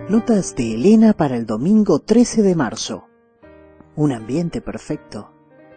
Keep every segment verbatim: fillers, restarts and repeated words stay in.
Notas de Elena para el domingo trece de marzo. Un ambiente perfecto.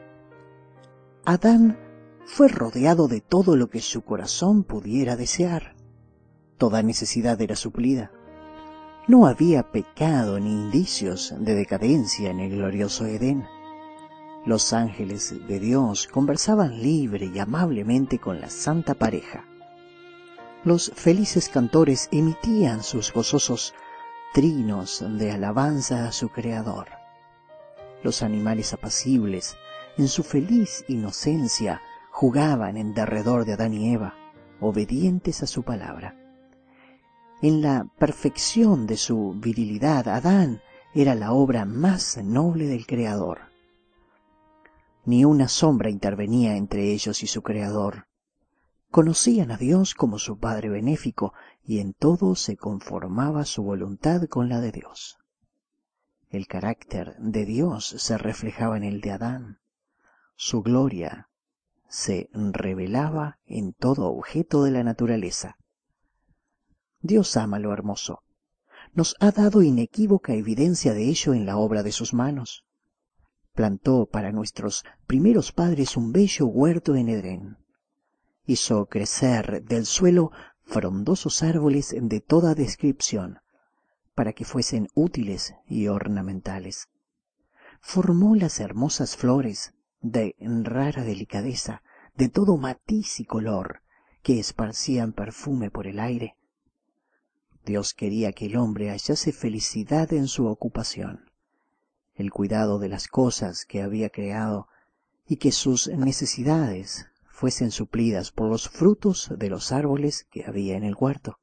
Adán fue rodeado de todo lo que su corazón pudiera desear. Toda necesidad era suplida. No había pecado ni indicios de decadencia en el glorioso Edén. Los ángeles de Dios conversaban libre y amablemente con la santa pareja. Los felices cantores emitían sus gozosos trinos de alabanza a su Creador. Los animales apacibles, en su feliz inocencia, jugaban en derredor de Adán y Eva, obedientes a su palabra. En la perfección de su virilidad, Adán era la obra más noble del Creador. Ni una sombra intervenía entre ellos y su Creador. Conocían a Dios como su Padre benéfico y en todo se conformaba su voluntad con la de Dios. El carácter de Dios se reflejaba en el de Adán. Su gloria se revelaba en todo objeto de la naturaleza. Dios ama lo hermoso. Nos ha dado inequívoca evidencia de ello en la obra de sus manos. Plantó para nuestros primeros padres un bello huerto en Edén. Hizo crecer del suelo frondosos árboles de toda descripción, para que fuesen útiles y ornamentales. Formó las hermosas flores de rara delicadeza, de todo matiz y color, que esparcían perfume por el aire. Dios quería que el hombre hallase felicidad en su ocupación, el cuidado de las cosas que había creado y que sus necesidades fuesen suplidas por los frutos de los árboles que había en el huerto.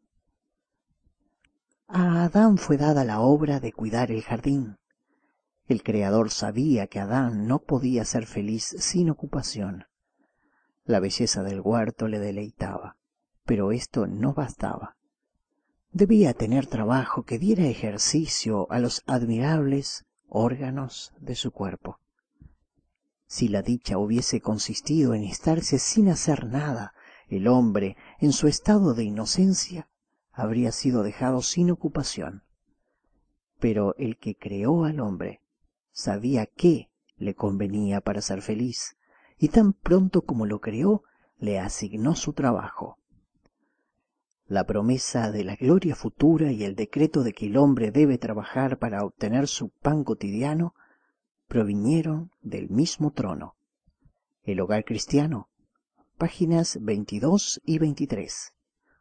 A Adán fue dada la obra de cuidar el jardín. El Creador sabía que Adán no podía ser feliz sin ocupación. La belleza del huerto le deleitaba, pero esto no bastaba. Debía tener trabajo que diera ejercicio a los admirables órganos de su cuerpo. Si la dicha hubiese consistido en estarse sin hacer nada, el hombre, en su estado de inocencia, habría sido dejado sin ocupación. Pero el que creó al hombre sabía qué le convenía para ser feliz, y tan pronto como lo creó, le asignó su trabajo. La promesa de la gloria futura y el decreto de que el hombre debe trabajar para obtener su pan cotidiano provinieron del mismo trono. El hogar cristiano, páginas veintidós y veintitrés.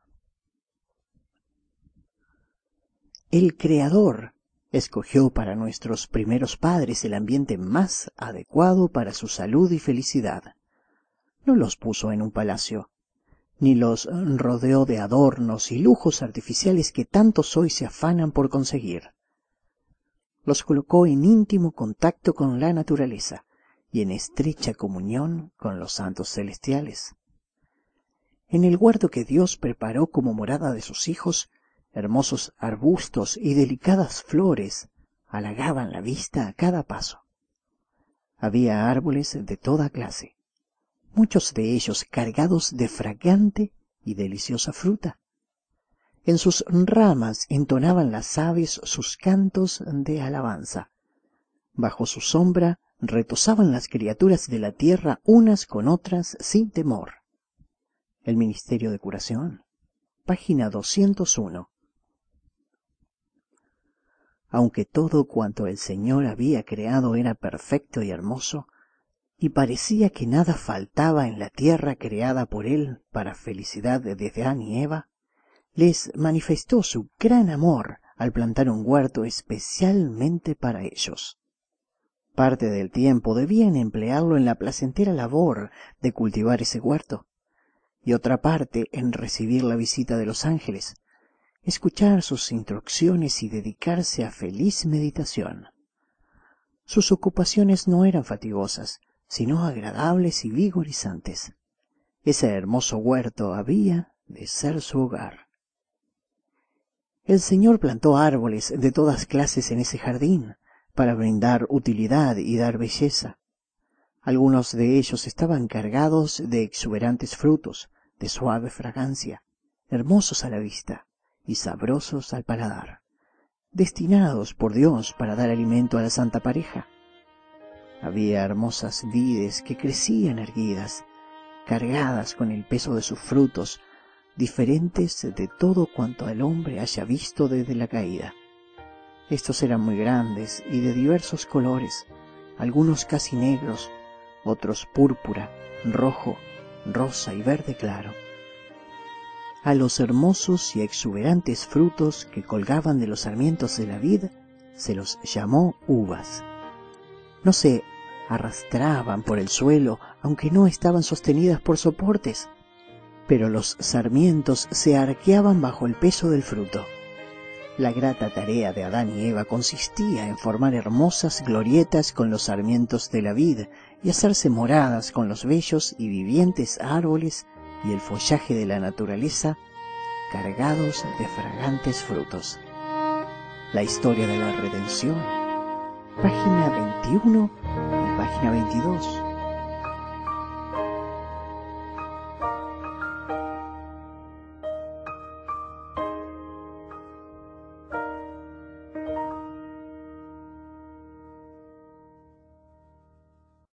El Creador escogió para nuestros primeros padres el ambiente más adecuado para su salud y felicidad. No los puso en un palacio, ni los rodeó de adornos y lujos artificiales que tantos hoy se afanan por conseguir. Los colocó en íntimo contacto con la naturaleza y en estrecha comunión con los santos celestiales. En el huerto que Dios preparó como morada de sus hijos, hermosos arbustos y delicadas flores halagaban la vista a cada paso. Había árboles de toda clase, muchos de ellos cargados de fragante y deliciosa fruta. En sus ramas entonaban las aves sus cantos de alabanza. Bajo su sombra retozaban las criaturas de la tierra unas con otras sin temor. El Ministerio de Curación, página doscientos uno. Aunque todo cuanto el Señor había creado era perfecto y hermoso, y parecía que nada faltaba en la tierra creada por Él para felicidad de Adán y Eva, les manifestó su gran amor al plantar un huerto especialmente para ellos. Parte del tiempo debían emplearlo en la placentera labor de cultivar ese huerto, y otra parte en recibir la visita de los ángeles, escuchar sus instrucciones y dedicarse a feliz meditación. Sus ocupaciones no eran fatigosas, sino agradables y vigorizantes. Ese hermoso huerto había de ser su hogar. El Señor plantó árboles de todas clases en ese jardín para brindar utilidad y dar belleza. Algunos de ellos estaban cargados de exuberantes frutos, de suave fragancia, hermosos a la vista y sabrosos al paladar. destinados por Dios para dar alimento a la santa pareja. Había hermosas vides que crecían erguidas, cargadas con el peso de sus frutos, diferentes de todo cuanto el hombre haya visto desde la caída. Estos eran muy grandes y de diversos colores, algunos casi negros, otros púrpura, rojo, rosa y verde claro. A los hermosos y exuberantes frutos que colgaban de los sarmientos de la vid se los llamó uvas. No se arrastraban por el suelo, aunque no estaban sostenidas por soportes, pero los sarmientos se arqueaban bajo el peso del fruto. La grata tarea de Adán y Eva consistía en formar hermosas glorietas con los sarmientos de la vid y hacerse moradas con los bellos y vivientes árboles y el follaje de la naturaleza cargados de fragantes frutos. La historia de la redención, página veintiuno y página veintidós.